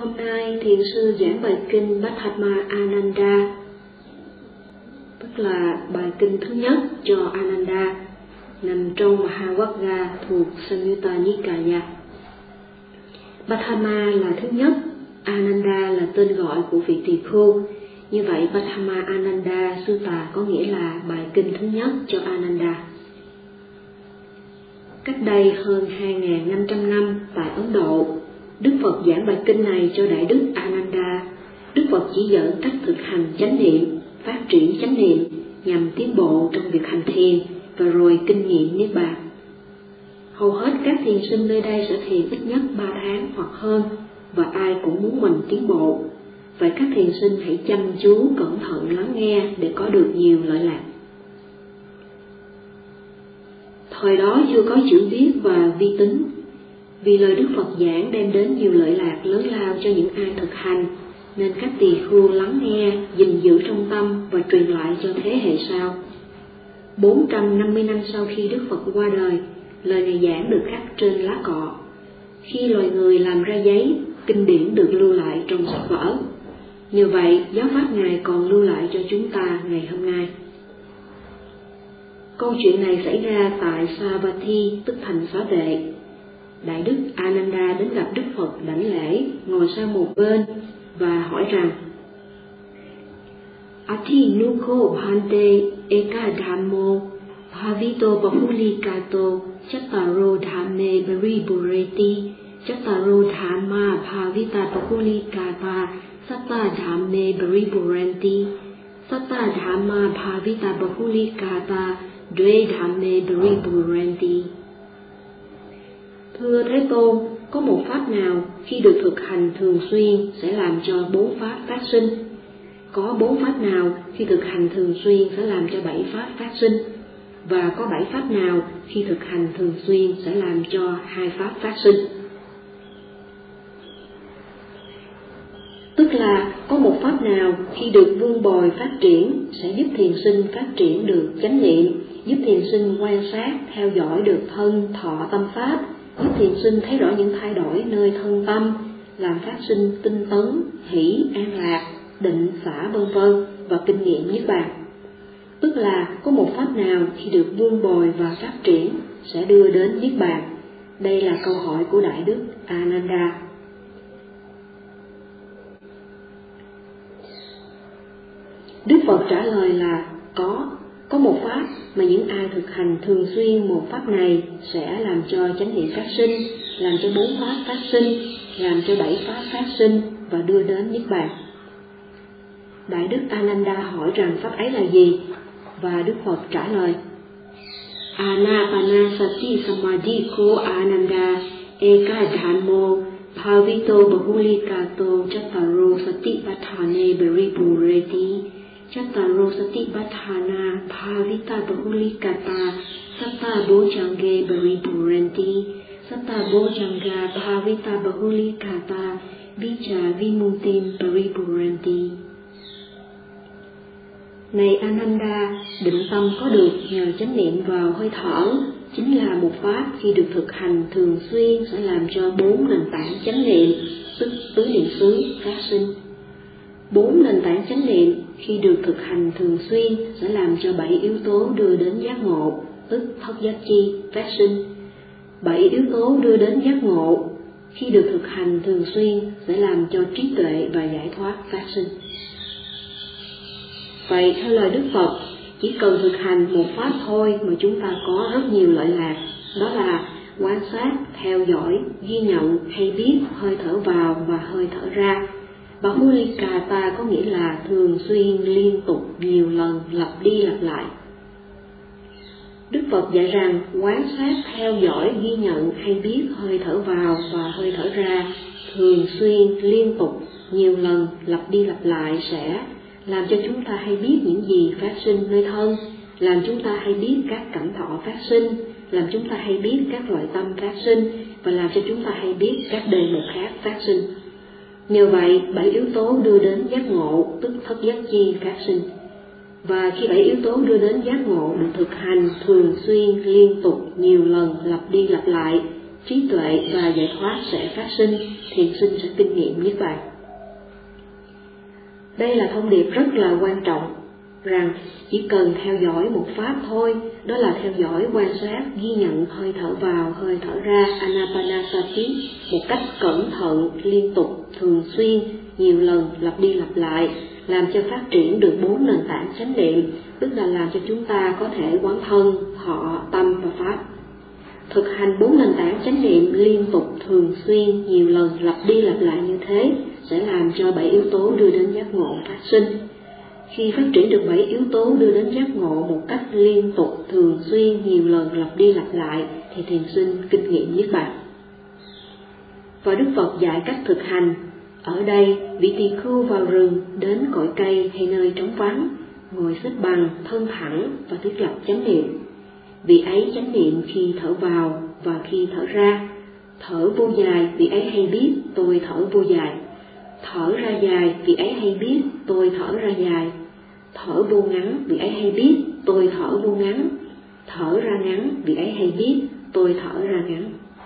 Hôm nay thiền sư giảng bài kinh Bhatthama Ananda, tức là bài kinh thứ nhất cho Ananda, nằm trong Mahāvagga thuộc Samyutta Nikaya. Bhatthama là thứ nhất, Ananda là tên gọi của vị tỳ khưu. Như vậy Bhatthama Ananda Sutta có nghĩa là bài kinh thứ nhất cho Ananda. Cách đây hơn 2.500 năm tại Ấn Độ, Đức Phật giảng bài kinh này cho Đại Đức Ananda. Đức Phật chỉ dẫn cách thực hành chánh niệm, phát triển chánh niệm nhằm tiến bộ trong việc hành thiền và rồi kinh nghiệm Niết Bàn. Hầu hết các thiền sinh nơi đây sẽ thiền ít nhất 3 tháng hoặc hơn, và ai cũng muốn mình tiến bộ. Vậy các thiền sinh hãy chăm chú, cẩn thận lắng nghe để có được nhiều lợi lạc. Thời đó chưa có chữ viết và vi tính. Vì lời Đức Phật giảng đem đến nhiều lợi lạc lớn lao cho những ai thực hành, nên các tỳ khưu lắng nghe, gìn giữ trong tâm và truyền lại cho thế hệ sau. 450 năm sau khi Đức Phật qua đời, lời Ngài giảng được khắc trên lá cọ. Khi loài người làm ra giấy, kinh điển được lưu lại trong sách vở. Như vậy, giáo pháp Ngài còn lưu lại cho chúng ta ngày hôm nay. Câu chuyện này xảy ra tại Savatthi, tức thành Xá Vệ. Đại Đức Ananda đến gặp Đức Phật đảnh lễ, ngồi sang một bên và hỏi rằng: Ati nukho bhante eka dhammo bhavito bahulikato chattaro dhamme baribureti chattaro dhamma bhavita bahulikata satta dhamme bariburenti satta dhamma bhavita bahulikata dve dhamme bariburenti. Thưa Thế Tôn, có một pháp nào khi được thực hành thường xuyên sẽ làm cho 4 pháp phát sinh? Có 4 pháp nào khi thực hành thường xuyên sẽ làm cho 7 pháp phát sinh? Và có 7 pháp nào khi thực hành thường xuyên sẽ làm cho 2 pháp phát sinh? Tức là có một pháp nào khi được vun bồi phát triển sẽ giúp thiền sinh phát triển được chánh niệm, giúp thiền sinh quan sát, theo dõi được thân, thọ, tâm pháp, giúp thiền sinh thấy rõ những thay đổi nơi thân tâm, làm phát sinh tinh tấn, hỷ, an lạc, định, xả vân vân và kinh nghiệm Niết Bàn. Tức là có một pháp nào khi được vun bồi và phát triển sẽ đưa đến Niết Bàn. Đây là câu hỏi của Đại Đức Ananda. Đức Phật trả lời là có một pháp mà những ai thực hành thường xuyên một pháp này sẽ làm cho chánh niệm phát sinh, làm cho 4 pháp phát sinh, làm cho 7 pháp phát sinh và đưa đến Niết Bàn. Đại Đức Ananda hỏi rằng pháp ấy là gì? Và Đức Phật trả lời: Anapanasati samadhiko Ananda eka dhammo bhavito bahulikato chattaro satipatthane baribureti chattaro satipatthana bhavita bahulikata satta bojjhange bariburenti satta bojjhanga bhavita bahulikata vicca vimutim bariburenti. Này Ananda, định tâm có được nhờ chánh niệm vào hơi thở chính là một pháp khi được thực hành thường xuyên sẽ làm cho 4 nền tảng chánh niệm, tức tứ niệm xứ, phát sinh. 4 nền tảng chánh niệm khi được thực hành thường xuyên sẽ làm cho 7 yếu tố đưa đến giác ngộ, tức thất giác chi, phát sinh. 7 yếu tố đưa đến giác ngộ khi được thực hành thường xuyên sẽ làm cho trí tuệ và giải thoát phát sinh. Vậy theo lời Đức Phật, chỉ cần thực hành một pháp thôi mà chúng ta có rất nhiều lợi lạc, đó là quan sát, theo dõi, ghi nhận hay biết hơi thở vào và hơi thở ra. Bahulikata có nghĩa là thường xuyên, liên tục, nhiều lần, lặp đi lặp lại. Đức Phật dạy rằng quan sát, theo dõi, ghi nhận hay biết hơi thở vào và hơi thở ra thường xuyên, liên tục, nhiều lần, lặp đi lặp lại sẽ làm cho chúng ta hay biết những gì phát sinh nơi thân, làm chúng ta hay biết các cảm thọ phát sinh, làm chúng ta hay biết các loại tâm phát sinh và làm cho chúng ta hay biết các đề mục khác phát sinh. Nhờ vậy, 7 yếu tố đưa đến giác ngộ, tức thất giác chi phát sinh. Và khi 7 yếu tố đưa đến giác ngộ được thực hành thường xuyên, liên tục, nhiều lần, lặp đi lặp lại, trí tuệ và giải thoát sẽ phát sinh, thiền sinh sẽ kinh nghiệm niết bàn. Đây là thông điệp rất là quan trọng, rằng chỉ cần theo dõi một pháp thôi, đó là theo dõi, quan sát, ghi nhận hơi thở vào, hơi thở ra, Anapanasati, một cách cẩn thận, liên tục, thường xuyên, nhiều lần, lặp đi lặp lại, làm cho phát triển được 4 nền tảng chánh niệm, tức là làm cho chúng ta có thể quán thân, thọ, tâm và pháp. Thực hành 4 nền tảng chánh niệm liên tục, thường xuyên, nhiều lần, lặp đi lặp lại như thế sẽ làm cho 7 yếu tố đưa đến giác ngộ phát sinh. Khi phát triển được 7 yếu tố đưa đến giác ngộ một cách liên tục, thường xuyên, nhiều lần, lặp đi lặp lại thì thiền sinh kinh nghiệm niết bàn. Và Đức Phật dạy cách thực hành. Ở đây, vị tỳ khưu vào rừng, đến cội cây hay nơi trống vắng, ngồi xếp bằng, thân thẳng và thiết lập chánh niệm. Vị ấy chánh niệm khi thở vào và khi thở ra. Thở vô dài, vị ấy hay biết tôi thở vô dài. Thở ra dài, vị ấy hay biết tôi thở ra dài. Thở vô ngắn, vị ấy hay biết tôi thở vô ngắn. Thở ra ngắn, vị ấy hay biết tôi thở ra ngắn.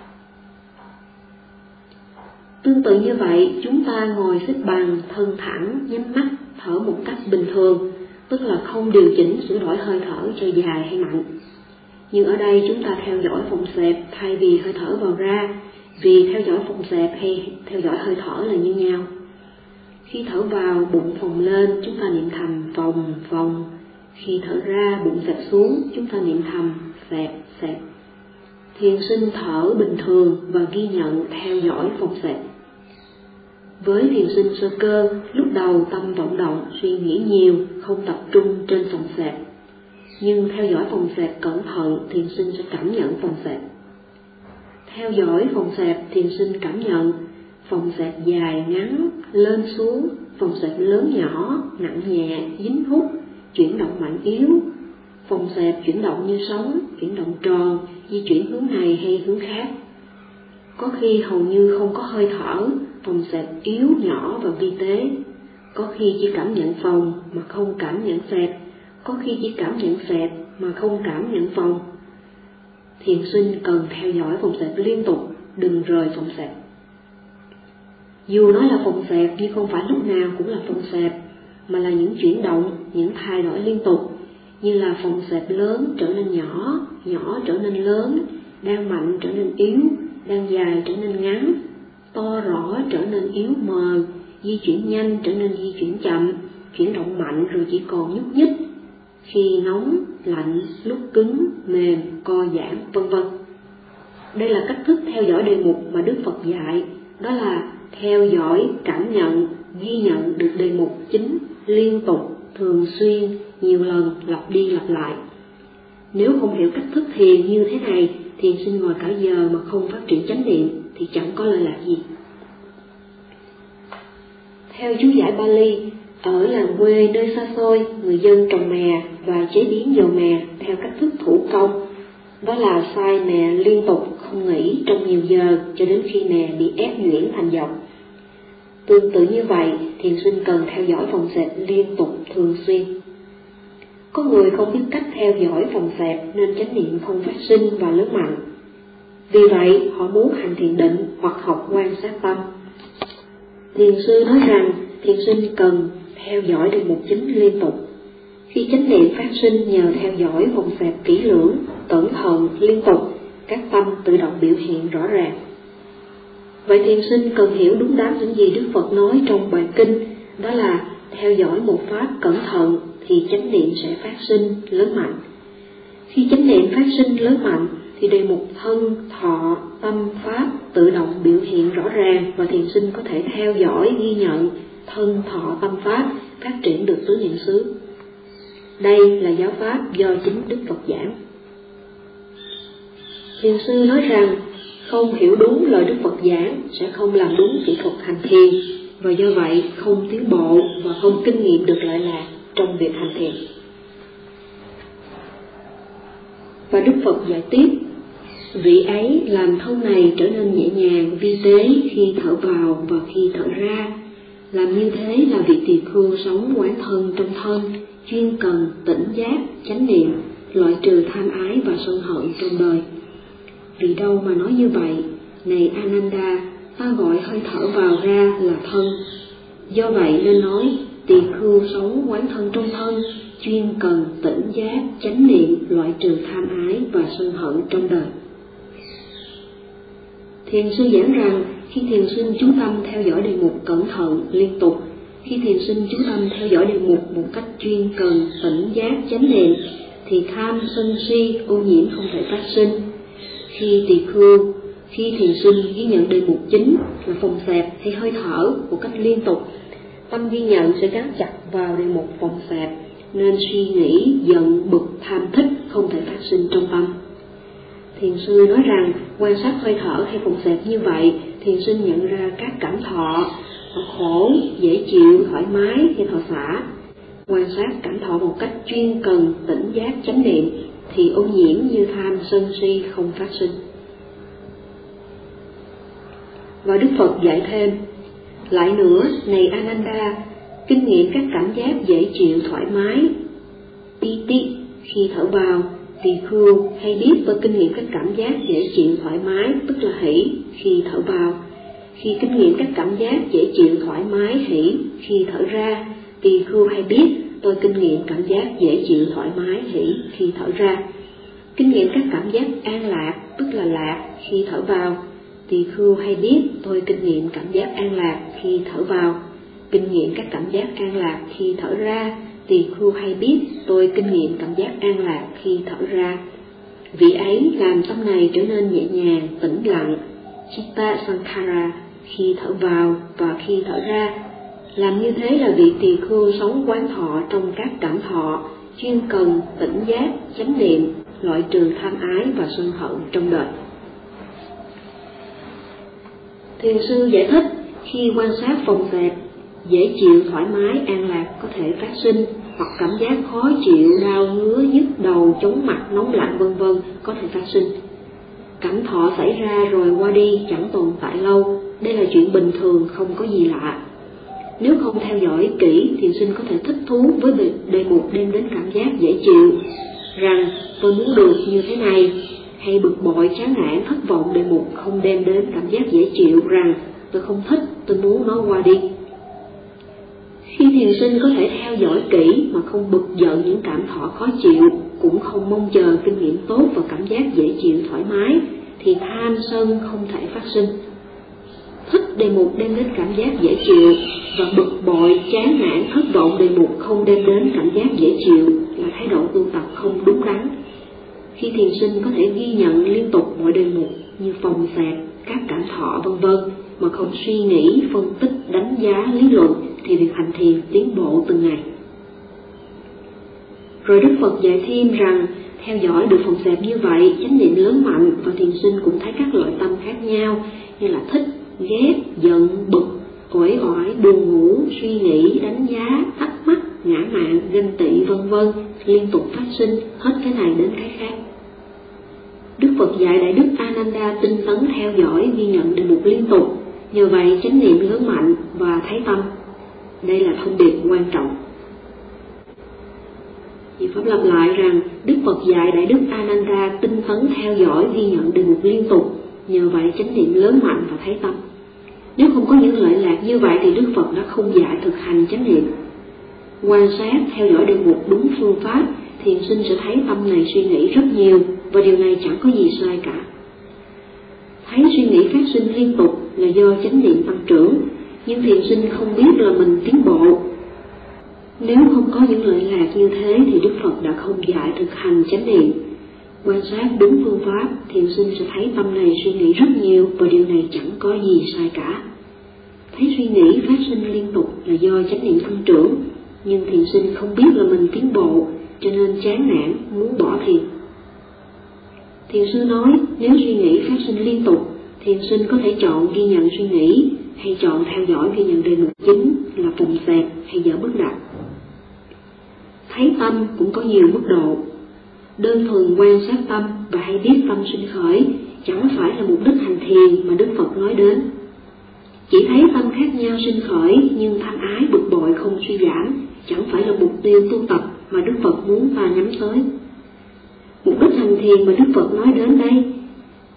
Tương tự như vậy, chúng ta ngồi xếp bằng, thân thẳng, nhắm mắt, thở một cách bình thường, tức là không điều chỉnh sửa đổi hơi thở cho dài hay mạnh. Nhưng ở đây chúng ta theo dõi phòng xẹp thay vì hơi thở vào ra, vì theo dõi phòng xẹp hay theo dõi hơi thở là như nhau. Khi thở vào, bụng phồng lên, chúng ta niệm thầm vòng, vòng. Khi thở ra, bụng xẹp xuống, chúng ta niệm thầm xẹp, xẹp. Thiền sinh thở bình thường và ghi nhận theo dõi phòng xẹp. Với thiền sinh sơ cơ, lúc đầu tâm vọng động, suy nghĩ nhiều, không tập trung trên phòng xẹp. Nhưng theo dõi phòng xẹp cẩn thận, thiền sinh sẽ cảm nhận phòng xẹp. Theo dõi phòng xẹp, thiền sinh cảm nhận phòng xẹp dài, ngắn, lên xuống, phòng xẹp lớn nhỏ, nặng nhẹ, dính hút, chuyển động mạnh yếu. Phòng xẹp chuyển động như sóng, chuyển động tròn, di chuyển hướng này hay hướng khác. Có khi hầu như không có hơi thở, phòng xẹp yếu nhỏ và vi tế. Có khi chỉ cảm nhận phòng mà không cảm nhận xẹp. Có khi chỉ cảm nhận xẹp mà không cảm nhận phòng. Thiền sinh cần theo dõi phòng xẹp liên tục, đừng rời phòng xẹp. Dù nó là phòng xẹp nhưng không phải lúc nào cũng là phòng xẹp, mà là những chuyển động, những thay đổi liên tục, như là phòng xẹp lớn trở nên nhỏ, nhỏ trở nên lớn, đang mạnh trở nên yếu, đang dài trở nên ngắn, to rõ trở nên yếu mờ, di chuyển nhanh trở nên di chuyển chậm, chuyển động mạnh rồi chỉ còn nhúc nhích, khi nóng, lạnh, lúc cứng, mềm, co giãn, vân vân. Đây là cách thức theo dõi đề mục mà Đức Phật dạy, đó là theo dõi, cảm nhận, ghi nhận được đề mục chính, liên tục, thường xuyên, nhiều lần, lặp đi lặp lại. Nếu không hiểu cách thức thiền như thế này, thiền sinh ngồi cả giờ mà không phát triển chánh niệm thì chẳng có lợi lạc gì. Theo chú giải Bali, ở làng quê nơi xa xôi, người dân trồng mè và chế biến dầu mè theo cách thức thủ công, đó là xay mè liên tục không nghỉ trong nhiều giờ cho đến khi mè bị ép nhuyễn thành dầu. Tương tự như vậy, thiền sinh cần theo dõi phòng xẹp liên tục thường xuyên. Có người không biết cách theo dõi phòng xẹp nên chánh niệm không phát sinh và lớn mạnh. Vì vậy, họ muốn hành thiền định hoặc học quan sát tâm. Thiền sư nói rằng thiền sinh cần theo dõi đề mục chính liên tục. Khi chánh niệm phát sinh nhờ theo dõi phòng xẹp kỹ lưỡng, cẩn thận, liên tục, các tâm tự động biểu hiện rõ ràng. Vậy thiền sinh cần hiểu đúng đắn những gì Đức Phật nói trong bài kinh, đó là theo dõi một pháp cẩn thận thì chánh niệm sẽ phát sinh lớn mạnh. Khi chánh niệm phát sinh lớn mạnh thì đề mục thân, thọ, tâm, pháp tự động biểu hiện rõ ràng và thiền sinh có thể theo dõi, ghi nhận thân, thọ, tâm, pháp phát triển được tứ niệm xứ. Đây là giáo pháp do chính Đức Phật giảng. Thiền sư nói rằng không hiểu đúng lời Đức Phật giảng sẽ không làm đúng kỹ thuật hành thiền, và do vậy không tiến bộ và không kinh nghiệm được lợi lạc trong việc hành thiền. Và Đức Phật dạy tiếp, vị ấy làm thân này trở nên nhẹ nhàng, vi tế khi thở vào và khi thở ra. Làm như thế là vị tỳ khưu sống quán thân trong thân, chuyên cần tỉnh giác, chánh niệm, loại trừ tham ái và sân hận trong đời. Vì đâu mà nói như vậy? Này Ananda, ta gọi hơi thở vào ra là thân. Do vậy nên nói, tỳ khưu sống quán thân trong thân, chuyên cần tỉnh giác, chánh niệm, loại trừ tham ái và sân hận trong đời. Thiền sư giảng rằng, khi thiền sinh chú tâm theo dõi đề mục cẩn thận, liên tục, khi thiền sinh chú tâm theo dõi đề mục một cách chuyên cần, tỉnh giác, chánh niệm, thì tham, sân si, ô nhiễm không thể phát sinh. Khi thiền sinh ghi nhận đề mục chính là phòng xẹp hay hơi thở một cách liên tục, tâm ghi nhận sẽ gắn chặt vào đề mục phòng xẹp, nên suy nghĩ, giận, bực, tham thích không thể phát sinh trong tâm. Thiền sư nói rằng, quan sát hơi thở hay phòng xẹp như vậy, thiền sinh nhận ra các cảm thọ, khổ, dễ chịu, thoải mái hay thọ xả. Quan sát cảm thọ một cách chuyên cần, tỉnh giác, chánh niệm, thì ô nhiễm như tham, sân si không phát sinh. Và Đức Phật dạy thêm, lại nữa, này Ananda, kinh nghiệm các cảm giác dễ chịu, thoải mái, piti khi thở vào, tỳ khưu hay biết và kinh nghiệm các cảm giác dễ chịu, thoải mái, tức là hỷ khi thở vào. Khi kinh nghiệm các cảm giác dễ chịu, thoải mái, hỷ khi thở ra, tỳ khưu hay biết tôi kinh nghiệm cảm giác dễ chịu, thoải mái, hỷ khi thở ra. Kinh nghiệm các cảm giác an lạc, tức là lạc khi thở vào, tỳ khưu hay biết tôi kinh nghiệm cảm giác an lạc khi thở vào. Kinh nghiệm các cảm giác an lạc khi thở ra, tỳ khưu hay biết tôi kinh nghiệm cảm giác an lạc khi thở ra. Vị ấy làm tâm này trở nên nhẹ nhàng, tĩnh lặng, chitta sankhara khi thở vào và khi thở ra. Làm như thế là vị tỳ khưu sống quán thọ trong các cảm thọ, chuyên cần, tỉnh giác, chánh niệm, loại trừ tham ái và sân hận trong đời. Thiền sư giải thích, khi quan sát phòng xẹp, dễ chịu, thoải mái, an lạc có thể phát sinh, hoặc cảm giác khó chịu, đau, ngứa, nhức đầu, chóng mặt, nóng lạnh v.v. có thể phát sinh. Cảnh thọ xảy ra rồi qua đi, chẳng tồn tại lâu, đây là chuyện bình thường, không có gì lạ. Nếu không theo dõi kỹ, thiền sinh có thể thích thú với đề mục đem đến cảm giác dễ chịu, rằng tôi muốn được như thế này, hay bực bội, chán nản, thất vọng đề mục không đem đến cảm giác dễ chịu, rằng tôi không thích, tôi muốn nó qua đi. Khi thiền sinh có thể theo dõi kỹ mà không bực giận những cảm thọ khó chịu, cũng không mong chờ kinh nghiệm tốt và cảm giác dễ chịu, thoải mái, thì tham sân không thể phát sinh. Thích đề mục đem đến cảm giác dễ chịu và bực bội, chán nản, thất vọng đề mục không đem đến cảm giác dễ chịu là thái độ tu tập không đúng đắn. Khi thiền sinh có thể ghi nhận liên tục mọi đề mục như phòng xẹp, các cảm thọ v.v. mà không suy nghĩ, phân tích, đánh giá, lý luận, thì việc hành thiền tiến bộ từng ngày. Rồi Đức Phật dạy thêm rằng, theo dõi được phòng xẹp như vậy, chánh niệm lớn mạnh và thiền sinh cũng thấy các loại tâm khác nhau như là thích, ghét, giận, bực, uể oải, buồn ngủ, suy nghĩ, đánh giá, thắc mắc, ngã mạn, ganh tị v.v. liên tục phát sinh, hết cái này đến cái khác. Đức Phật dạy Đại Đức Ananda tinh tấn theo dõi, ghi nhận đề mục liên tục, nhờ vậy chánh niệm lớn mạnh và thấy tâm. Đây là thông điệp quan trọng. Vì Pháp lặp lại rằng Đức Phật dạy Đại Đức Ananda tinh tấn theo dõi, ghi nhận đề mục liên tục, nhờ vậy chánh niệm lớn mạnh và thấy tâm. Nếu không có những lợi lạc như vậy thì Đức Phật đã không dạy thực hành chánh niệm. Quan sát, theo dõi đề mục đúng phương pháp, thiền sinh sẽ thấy tâm này suy nghĩ rất nhiều, và điều này chẳng có gì sai cả. Thấy suy nghĩ phát sinh liên tục là do chánh niệm tăng trưởng, nhưng thiền sinh không biết là mình tiến bộ. Nếu không có những lợi lạc như thế thì Đức Phật đã không dạy thực hành chánh niệm. Quan sát đúng phương pháp, thiền sinh sẽ thấy tâm này suy nghĩ rất nhiều, và điều này chẳng có gì sai cả. Thấy suy nghĩ phát sinh liên tục là do chánh niệm tăng trưởng, nhưng thiền sinh không biết là mình tiến bộ, cho nên chán nản, muốn bỏ thiền. Thiền sư nói, nếu suy nghĩ phát sinh liên tục, thiền sinh có thể chọn ghi nhận suy nghĩ, hay chọn theo dõi ghi nhận đề mục chính là phòng xẹp hay dở bất đặc. Thấy tâm cũng có nhiều mức độ. Đơn thuần quan sát tâm và hay biết tâm sinh khởi chẳng phải là mục đích hành thiền mà Đức Phật nói đến. Chỉ thấy tâm khác nhau sinh khởi nhưng tham ái bực bội không suy giảm chẳng phải là mục tiêu tu tập mà Đức Phật muốn ta nhắm tới. Mục đích hành thiền mà Đức Phật nói đến đây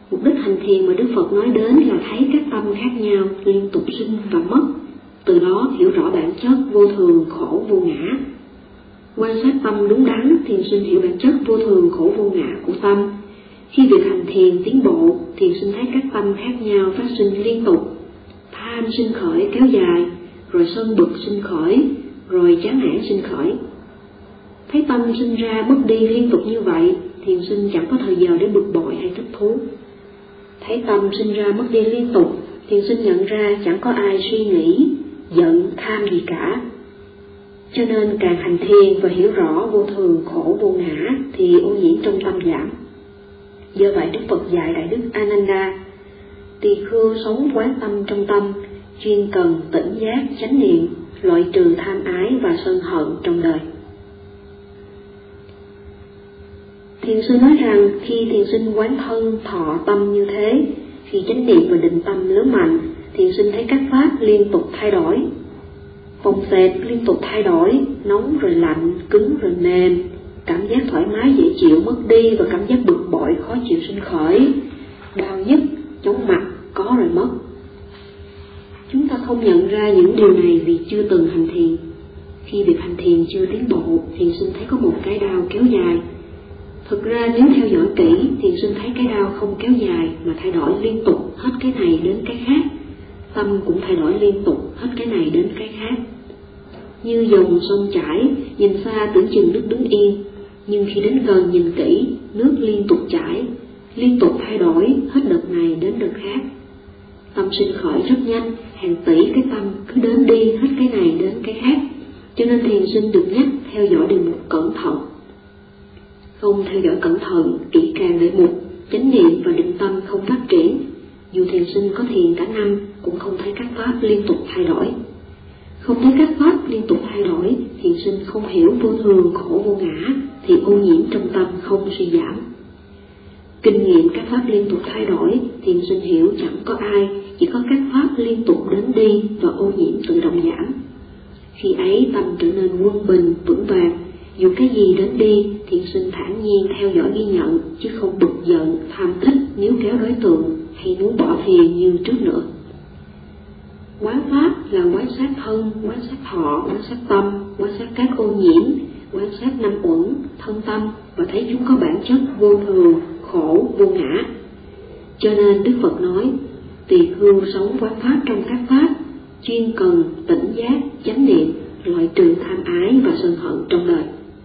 Mục đích hành thiền mà Đức Phật nói đến là thấy các tâm khác nhau liên tục sinh và mất, từ đó hiểu rõ bản chất vô thường, khổ, vô ngã. Quan sát tâm đúng đắn, thiền sinh hiểu bản chất vô thường, khổ, vô ngã của tâm. Khi việc hành thiền tiến bộ, thiền sinh thấy các tâm khác nhau phát sinh liên tục. Tham sinh khởi kéo dài, rồi sân bực sinh khởi, rồi chán nản sinh khởi. Thấy tâm sinh ra mất đi liên tục như vậy, thiền sinh chẳng có thời giờ để bực bội hay thích thú. Thấy tâm sinh ra mất đi liên tục, thiền sinh nhận ra chẳng có ai suy nghĩ, giận, tham gì cả. Cho nên càng hành thiền và hiểu rõ vô thường, khổ, vô ngã thì ô nhiễm trong tâm giảm. Do vậy Đức Phật dạy Đại Đức Ananda: tỳ khưu sống quán tâm trong tâm, chuyên cần tỉnh giác chánh niệm, loại trừ tham ái và sân hận trong đời. Thiền sư nói rằng khi thiền sinh quán thân thọ tâm như thế, khi chánh niệm và định tâm lớn mạnh, thiền sinh thấy các pháp liên tục thay đổi. Phòng xẹp liên tục thay đổi, nóng rồi lạnh, cứng rồi mềm, cảm giác thoải mái dễ chịu mất đi và cảm giác bực bội khó chịu sinh khởi, đau nhức, chóng mặt có rồi mất. Chúng ta không nhận ra những điều này vì chưa từng hành thiền. Khi việc hành thiền chưa tiến bộ, thiền sinh thấy có một cái đau kéo dài. Thực ra nếu theo dõi kỹ, thiền sinh thấy cái đau không kéo dài mà thay đổi liên tục hết cái này đến cái khác. Tâm cũng thay đổi liên tục hết cái này đến cái khác. Như dòng sông chảy, nhìn xa tưởng chừng nước đứng yên, nhưng khi đến gần nhìn kỹ, nước liên tục chảy, liên tục thay đổi hết đợt này đến đợt khác. Tâm sinh khởi rất nhanh, hàng tỷ cái tâm cứ đến đi hết cái này đến cái khác, cho nên thiền sinh được nhắc theo dõi đề mục cẩn thận. Không theo dõi cẩn thận, kỹ càng đề mục, chánh niệm và định tâm không phát triển. Dù thiền sinh có thiền cả năm cũng không thấy các pháp liên tục thay đổi. Không thấy các pháp liên tục thay đổi, thiền sinh không hiểu vô thường, khổ, vô ngã thì ô nhiễm trong tâm không suy giảm. Kinh nghiệm các pháp liên tục thay đổi, thiền sinh hiểu chẳng có ai, chỉ có các pháp liên tục đến đi và ô nhiễm tự động giảm. Khi ấy tâm trở nên quân bình, vững vàng, dù cái gì đến đi, thiền sinh thản nhiên theo dõi ghi nhận, chứ không bực giận, tham thích, níu kéo đối tượng hay muốn bỏ thiền như trước nữa. Quán pháp là quán sát thân, quán sát thọ, quán sát tâm, quan sát các ô nhiễm, quan sát năm uẩn, thân tâm và thấy chúng có bản chất vô thường, khổ, vô ngã. Cho nên Đức Phật nói, tỳ khưu sống quán pháp trong các pháp, chuyên cần tỉnh giác, chánh niệm, loại trừ tham ái và sân hận trong đời.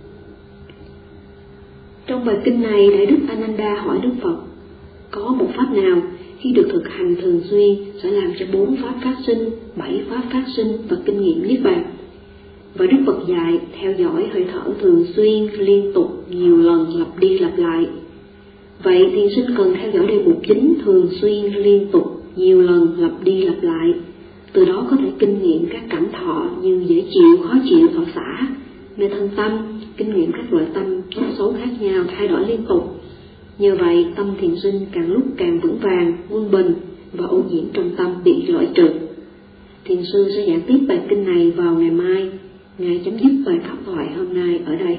Trong bài kinh này, Đại Đức Ananda hỏi Đức Phật, có một pháp nào khi được thực hành thường xuyên sẽ làm cho 4 pháp phát sinh, 7 pháp phát sinh và kinh nghiệm niết bàn? Và Đức Phật dạy theo dõi hơi thở thường xuyên, liên tục, nhiều lần, lặp đi lặp lại. Vậy thiền sinh cần theo dõi đề mục chính thường xuyên, liên tục, nhiều lần, lặp đi lặp lại. Từ đó có thể kinh nghiệm các cảm thọ như dễ chịu, khó chịu, thọ xả, nơi thân tâm, kinh nghiệm các loại tâm tốt xấu khác nhau thay đổi liên tục. Nhờ vậy tâm thiền sinh càng lúc càng vững vàng, quân bình và ô nhiễm trong tâm bị loại trừ. Thiền sư sẽ giảng tiếp bài kinh này vào ngày mai. Ngài chấm dứt bài pháp thoại hôm nay ở đây.